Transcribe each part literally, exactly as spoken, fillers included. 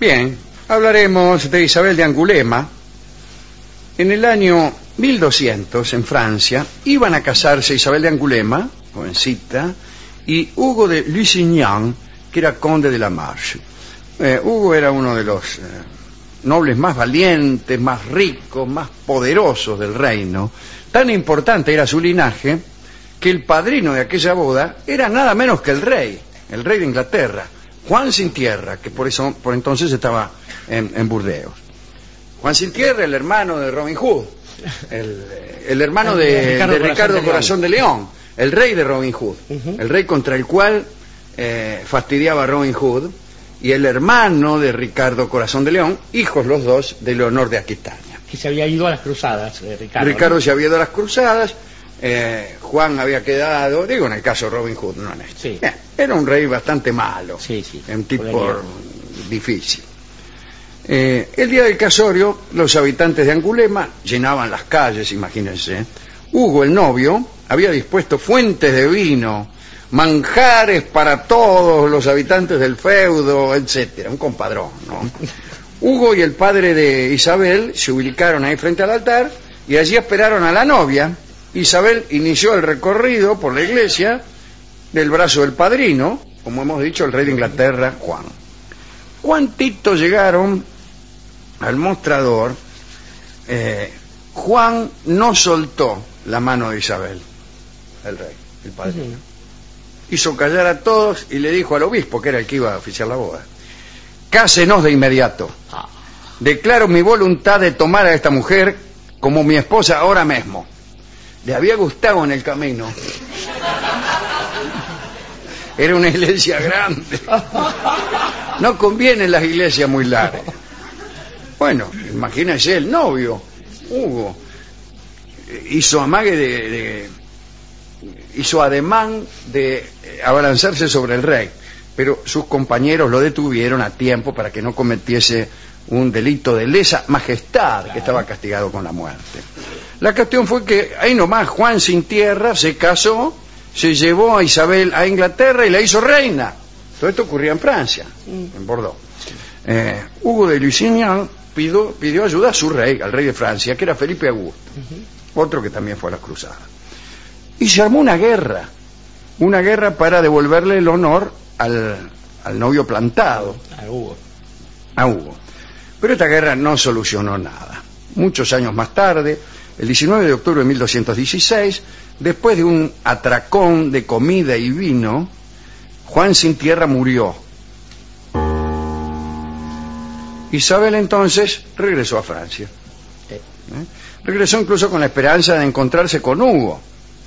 Bien, hablaremos de Isabel de Angulema. En el año mil doscientos, en Francia, iban a casarse Isabel de Angulema, jovencita, y Hugo de Lusignan, que era conde de la Marche. Eh, Hugo era uno de los eh, nobles más valientes, más ricos, más poderosos del reino. Tan importante era su linaje que el padrino de aquella boda era nada menos que el rey, el rey de Inglaterra, Juan Sin Tierra, que por eso por entonces estaba en, en Burdeos. Juan Sin Tierra, el hermano de Robin Hood, el, el hermano de, de Ricardo, de Ricardo Corazón, Corazón de León, el rey de Robin Hood, uh-huh. el rey contra el cual eh, fastidiaba Robin Hood, y el hermano de Ricardo Corazón de León, hijos los dos de Leonor de Aquitania. Que se había ido a las cruzadas, eh, Ricardo. Ricardo ¿no? se había ido a las cruzadas, eh, Juan había quedado, digo en el caso de Robin Hood, no en este. Sí. Bien, era un rey bastante malo, sí, sí, un tipo difícil. Eh, el día del casorio, los habitantes de Angulema llenaban las calles, imagínense. Hugo, el novio, había dispuesto fuentes de vino, manjares para todos los habitantes del feudo, etcétera, un compadrón, ¿no? Hugo y el padre de Isabel se ubicaron ahí frente al altar y allí esperaron a la novia. Isabel inició el recorrido por la iglesia del brazo del padrino, como hemos dicho, el rey de Inglaterra, Juan. Cuantito llegaron al mostrador, eh, Juan no soltó la mano de Isabel, el rey, el padrino. Hizo callar a todos y le dijo al obispo, que era el que iba a oficiar la boda: cásenos de inmediato. Declaro mi voluntad de tomar a esta mujer como mi esposa ahora mismo. Le había gustado en el camino. Era una iglesia grande. No convienen las iglesias muy largas. Bueno, imagínense el novio, Hugo, hizo amague de, de hizo ademán de abalanzarse sobre el rey, pero sus compañeros lo detuvieron a tiempo para que no cometiese un delito de lesa majestad, que estaba castigado con la muerte. La cuestión fue que ahí nomás Juan Sin Tierra se casó, se llevó a Isabel a Inglaterra y la hizo reina. Todo esto ocurría en Francia, en Bordeaux. Eh, Hugo de Lusignan pidió, pidió ayuda a su rey, al rey de Francia, que era Felipe Augusto, otro que también fue a las cruzadas. Y se armó una guerra, una guerra para devolverle el honor al, al novio plantado, a Hugo. a Hugo. Pero esta guerra no solucionó nada. Muchos años más tarde, el diecinueve de octubre de mil doscientos dieciséis, después de un atracón de comida y vino, Juan Sin Tierra murió. Isabel entonces regresó a Francia. ¿Eh? Regresó incluso con la esperanza de encontrarse con Hugo.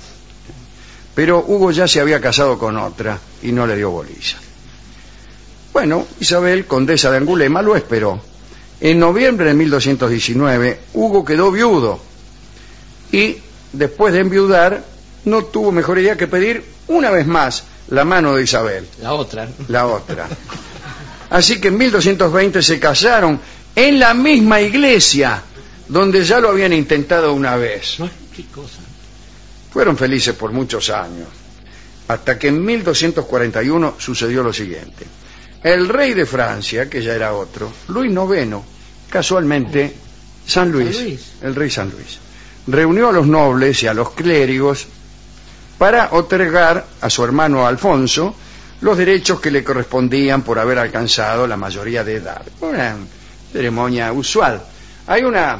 Pero Hugo ya se había casado con otra y no le dio bolilla. Bueno, Isabel, condesa de Angulema, lo esperó. En noviembre de mil doscientos diecinueve, Hugo quedó viudo y, después de enviudar, no tuvo mejor idea que pedir una vez más la mano de Isabel. La otra. La otra. Así que en mil doscientos veinte se casaron en la misma iglesia donde ya lo habían intentado una vez. No, qué cosa. Fueron felices por muchos años, hasta que en mil doscientos cuarenta y uno sucedió lo siguiente. El rey de Francia, que ya era otro, Luis noveno, casualmente, San Luis, San Luis, el rey San Luis, reunió a los nobles y a los clérigos para otorgar a su hermano Alfonso los derechos que le correspondían por haber alcanzado la mayoría de edad. Una ceremonia usual. Hay una...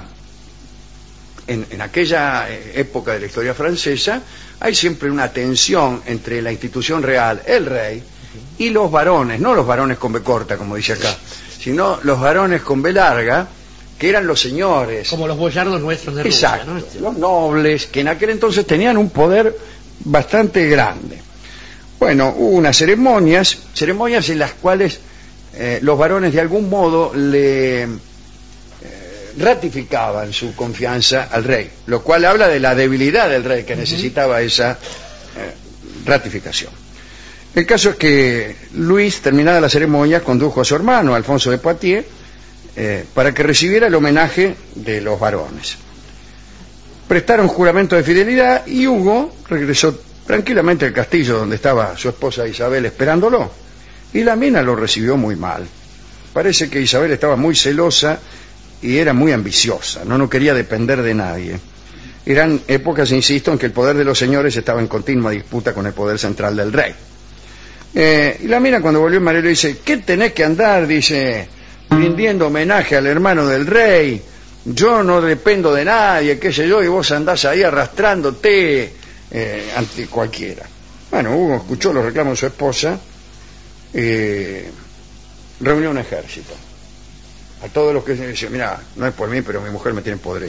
En, en aquella época de la historia francesa, hay siempre una tensión entre la institución real, el rey, y los varones, no los varones con B corta, como dice acá, sino los varones con B larga, que eran los señores. Como los boyardos nuestros de Exacto, Rusia, ¿no? los nobles, que en aquel entonces tenían un poder bastante grande. Bueno, hubo unas ceremonias, ceremonias en las cuales eh, los varones de algún modo le eh, ratificaban su confianza al rey, lo cual habla de la debilidad del rey, que necesitaba esa eh, ratificación. El caso es que Luis, terminada la ceremonia, condujo a su hermano, Alfonso de Poitiers, eh, para que recibiera el homenaje de los varones. Prestaron juramento de fidelidad y Hugo regresó tranquilamente al castillo donde estaba su esposa Isabel esperándolo, y la mina lo recibió muy mal. parece que Isabel estaba muy celosa y era muy ambiciosa, no, no quería depender de nadie. Eran épocas, insisto, en que el poder de los señores estaba en continua disputa con el poder central del rey. Eh, y la mina, cuando volvió María, le dice: ¿qué tenés que andar? Dice, rindiendo homenaje al hermano del rey. Yo no dependo de nadie, qué sé yo, y vos andás ahí arrastrándote eh, ante cualquiera. Bueno, Hugo escuchó los reclamos de su esposa, eh, reunió un ejército. A todos los que se dicen: mira, no es por mí, pero mi mujer me tiene podrido.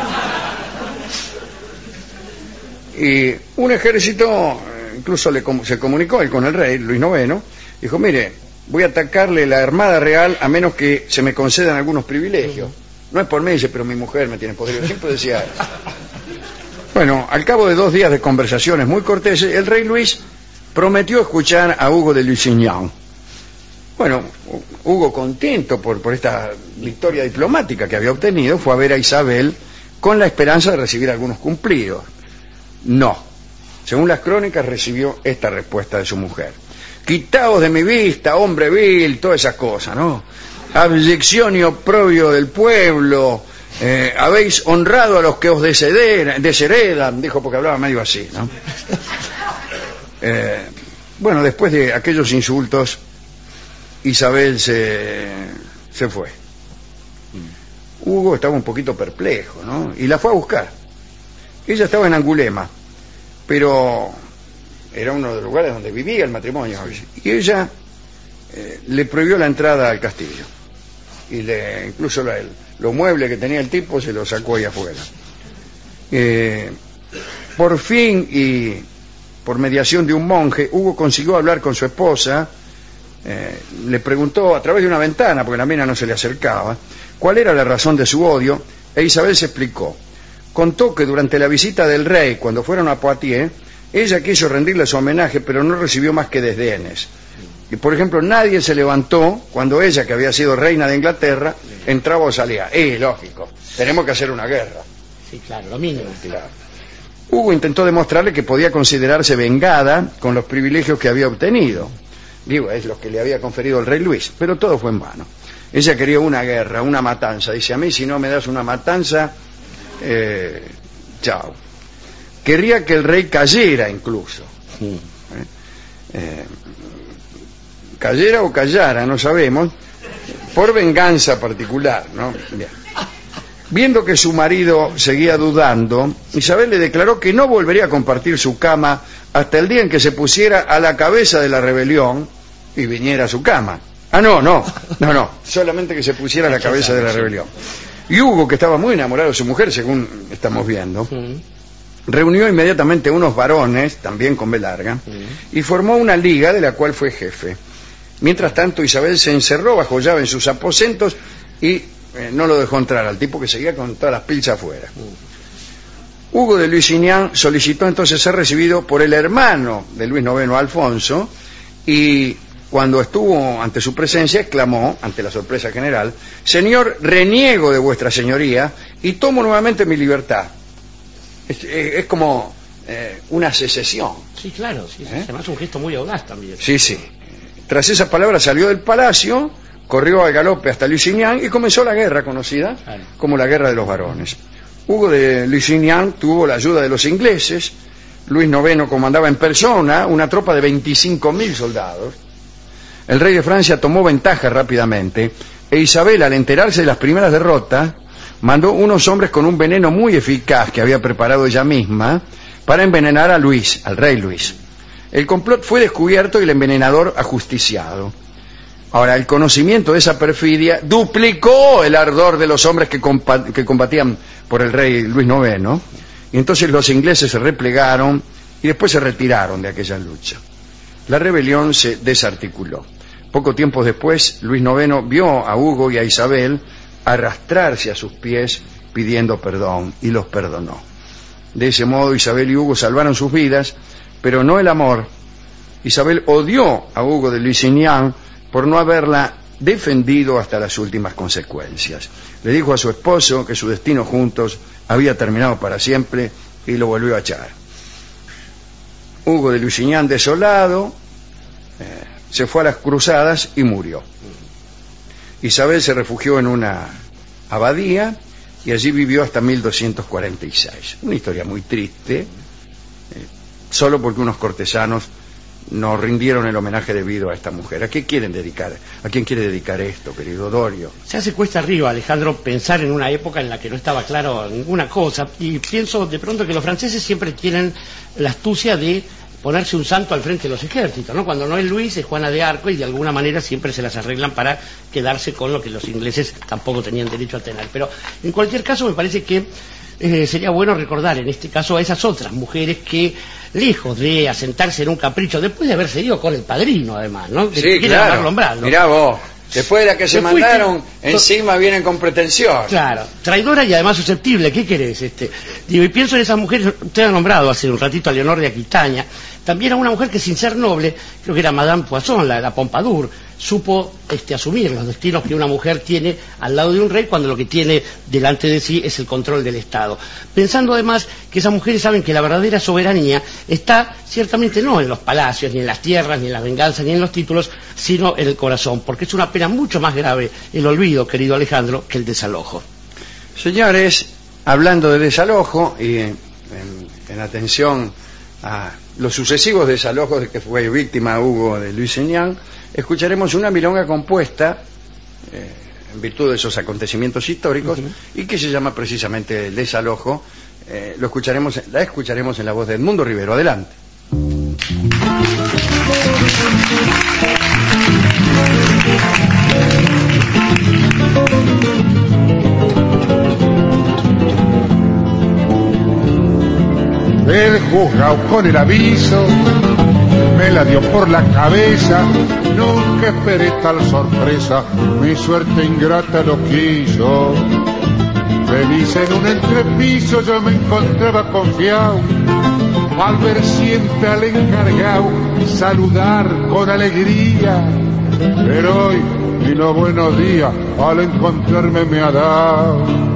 Y un ejército, incluso le, se comunicó él con el rey, Luis noveno, dijo: mire, voy a atacarle la Armada Real a menos que se me concedan algunos privilegios. No es por mí, dice, pero mi mujer me tiene podrido. Siempre decía eso. Bueno, al cabo de dos días de conversaciones muy corteses, el rey Luis prometió escuchar a Hugo de Lusignan. Bueno, Hugo, contento por, por esta victoria diplomática que había obtenido, fue a ver a Isabel con la esperanza de recibir algunos cumplidos. No. Según las crónicas, recibió esta respuesta de su mujer: quitaos de mi vista, hombre vil, todas esas cosas, ¿no? Abyección y oprobio del pueblo, eh, habéis honrado a los que os desheredan, desheredan, dijo, porque hablaba medio así, ¿no? Eh, bueno, después de aquellos insultos, Isabel se, se fue. Hugo estaba un poquito perplejo, ¿no? Y la fue a buscar. Ella estaba en Angulema, pero era uno de los lugares donde vivía el matrimonio. Y ella eh, le prohibió la entrada al castillo. Y le, incluso la, el, los muebles que tenía el tipo se los sacó ahí afuera. Eh, por fin, y por mediación de un monje, Hugo consiguió hablar con su esposa. Eh, le preguntó a través de una ventana, porque la mina no se le acercaba, cuál era la razón de su odio, e Isabel se explicó. Contó que durante la visita del rey, cuando fueron a Poitiers, ella quiso rendirle su homenaje, pero no recibió más que desdenes. Y, por ejemplo, nadie se levantó cuando ella, que había sido reina de Inglaterra, entraba o salía. Eh, lógico, tenemos que hacer una guerra. Sí, claro, lo mínimo. Claro. Hugo intentó demostrarle que podía considerarse vengada con los privilegios que había obtenido. Digo, es lo que le había conferido el rey Luis, pero todo fue en vano. Ella quería una guerra, una matanza. Dice: a mí, si no me das una matanza, eh, chao. Quería que el rey cayera incluso. Sí. ¿Eh? Eh, cayera o callara, no sabemos, por venganza particular, ¿no? Bien. Viendo que su marido seguía dudando, Isabel le declaró que no volvería a compartir su cama hasta el día en que se pusiera a la cabeza de la rebelión y viniera a su cama. Ah, no, no, no, no, solamente que se pusiera a la cabeza de la rebelión. Y Hugo, que estaba muy enamorado de su mujer, según estamos viendo, sí, reunió inmediatamente unos varones, también con B larga, sí, y formó una liga de la cual fue jefe. Mientras tanto, Isabel se encerró bajo llave en sus aposentos y eh, no lo dejó entrar al tipo, que seguía con todas las pilchas afuera. Sí. Hugo de Lusignan solicitó entonces ser recibido por el hermano de Luis noveno, Alfonso, y cuando estuvo ante su presencia, exclamó, ante la sorpresa general: señor, reniego de vuestra señoría y tomo nuevamente mi libertad. Es, es, es como eh, una secesión. Sí, claro, sí, ¿Eh? Además un gesto muy audaz también. Sí, sí. Tras esas palabras salió del palacio, corrió al galope hasta Lusignan y comenzó la guerra conocida claro. como la Guerra de los Varones. Hugo de Lusignan tuvo la ayuda de los ingleses. Luis noveno comandaba en persona una tropa de veinticinco mil soldados. El rey de Francia tomó ventaja rápidamente, e Isabel, al enterarse de las primeras derrotas, mandó unos hombres con un veneno muy eficaz que había preparado ella misma para envenenar a Luis, al rey Luis. El complot fue descubierto y el envenenador ajusticiado. Ahora, el conocimiento de esa perfidia duplicó el ardor de los hombres que, compa- que combatían por el rey Luis noveno, y entonces los ingleses se replegaron y después se retiraron de aquella lucha. La rebelión se desarticuló. Poco tiempo después, Luis noveno vio a Hugo y a Isabel arrastrarse a sus pies pidiendo perdón, y los perdonó. De ese modo, Isabel y Hugo salvaron sus vidas, pero no el amor. Isabel odió a Hugo de Lusignan por no haberla defendido hasta las últimas consecuencias. Le dijo a su esposo que su destino juntos había terminado para siempre y lo volvió a echar. Hugo de Lusignan, desolado, eh, se fue a las cruzadas y murió. Isabel se refugió en una abadía y allí vivió hasta mil doscientos cuarenta y seis. Una historia muy triste, eh, solo porque unos cortesanos no rindieron el homenaje debido a esta mujer. ¿A qué quieren dedicar? ¿A quién quiere dedicar esto, querido Dorio? Se hace cuesta arriba, Alejandro, pensar en una época en la que no estaba claro ninguna cosa. Y pienso de pronto que los franceses siempre tienen la astucia de ponerse un santo al frente de los ejércitos, ¿no? Cuando no es Luis, es Juana de Arco, y de alguna manera siempre se las arreglan para quedarse con lo que los ingleses tampoco tenían derecho a tener. Pero en cualquier caso me parece que eh, sería bueno recordar en este caso a esas otras mujeres que, lejos de asentarse en un capricho, después de haberse ido con el padrino además, ¿no? De Sí, claro. Mirá vos, después de la que se, se mandaron, fuiste, encima vienen con pretensión. Claro, traidora y además susceptible, ¿qué querés? Este? Digo, y pienso en esas mujeres, usted ha nombrado hace un ratito a Leonor de Aquitania, también a una mujer que sin ser noble, creo que era Madame Poisson, la, la Pompadour, supo este, asumir los destinos que una mujer tiene al lado de un rey cuando lo que tiene delante de sí es el control del Estado. Pensando además que esas mujeres saben que la verdadera soberanía está ciertamente no en los palacios, ni en las tierras, ni en las venganzas, ni en los títulos, sino en el corazón, porque es una pena mucho más grave el olvido, querido Alejandro, que el desalojo. Señores, hablando de desalojo y en, en, en atención a los sucesivos desalojos de que fue víctima Hugo de Lusignan, escucharemos una milonga compuesta eh, en virtud de esos acontecimientos históricos, uh-huh, y que se llama precisamente El desalojo. Eh, lo escucharemos, la escucharemos en la voz de Edmundo Rivero. Adelante. El juzgado con el aviso me la dio por la cabeza, nunca esperé tal sorpresa, mi suerte ingrata lo quiso. Feliz en un entrepiso yo me encontraba confiado, al ver siempre al encargado saludar con alegría, pero hoy ni los buenos días al encontrarme me ha dado.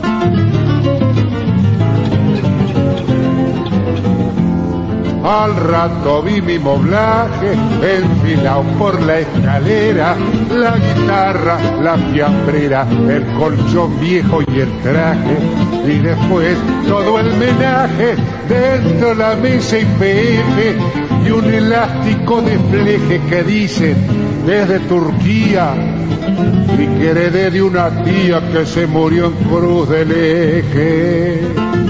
Al rato vi mi moblaje enfilado por la escalera, la guitarra, la fiambrera, el colchón viejo y el traje, y después todo el menaje, dentro la mesa y P F, y un elástico de fleje que dicen desde Turquía, y que heredé de una tía que se murió en Cruz del Eje.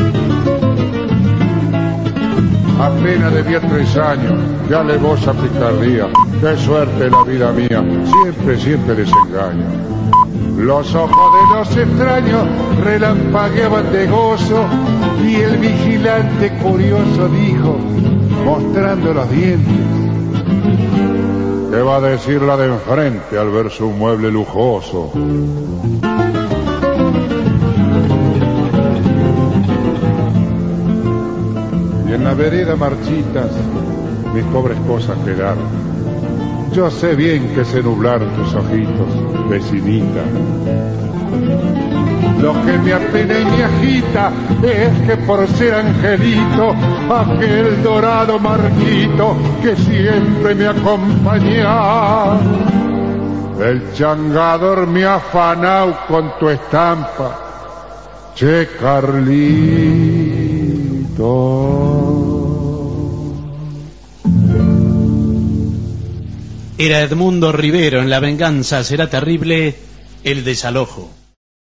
Apenas debía tres años, ya alevosa picardía, qué suerte la vida mía, siempre, siempre les engaño. Los ojos de los extraños relampagueaban de gozo, y el vigilante curioso dijo, mostrando los dientes, ¿qué va a decir la de enfrente al ver su mueble lujoso? Y en la vereda marchitas mis pobres cosas quedaron. Yo sé bien que se nublaron tus ojitos, vecinita. Lo que me apena y me agita es que por ser angelito, aquel dorado marquito que siempre me acompaña, el changador me ha afanao con tu estampa, che Carlito. Era Edmundo Rivero en La venganza será terrible, El desalojo.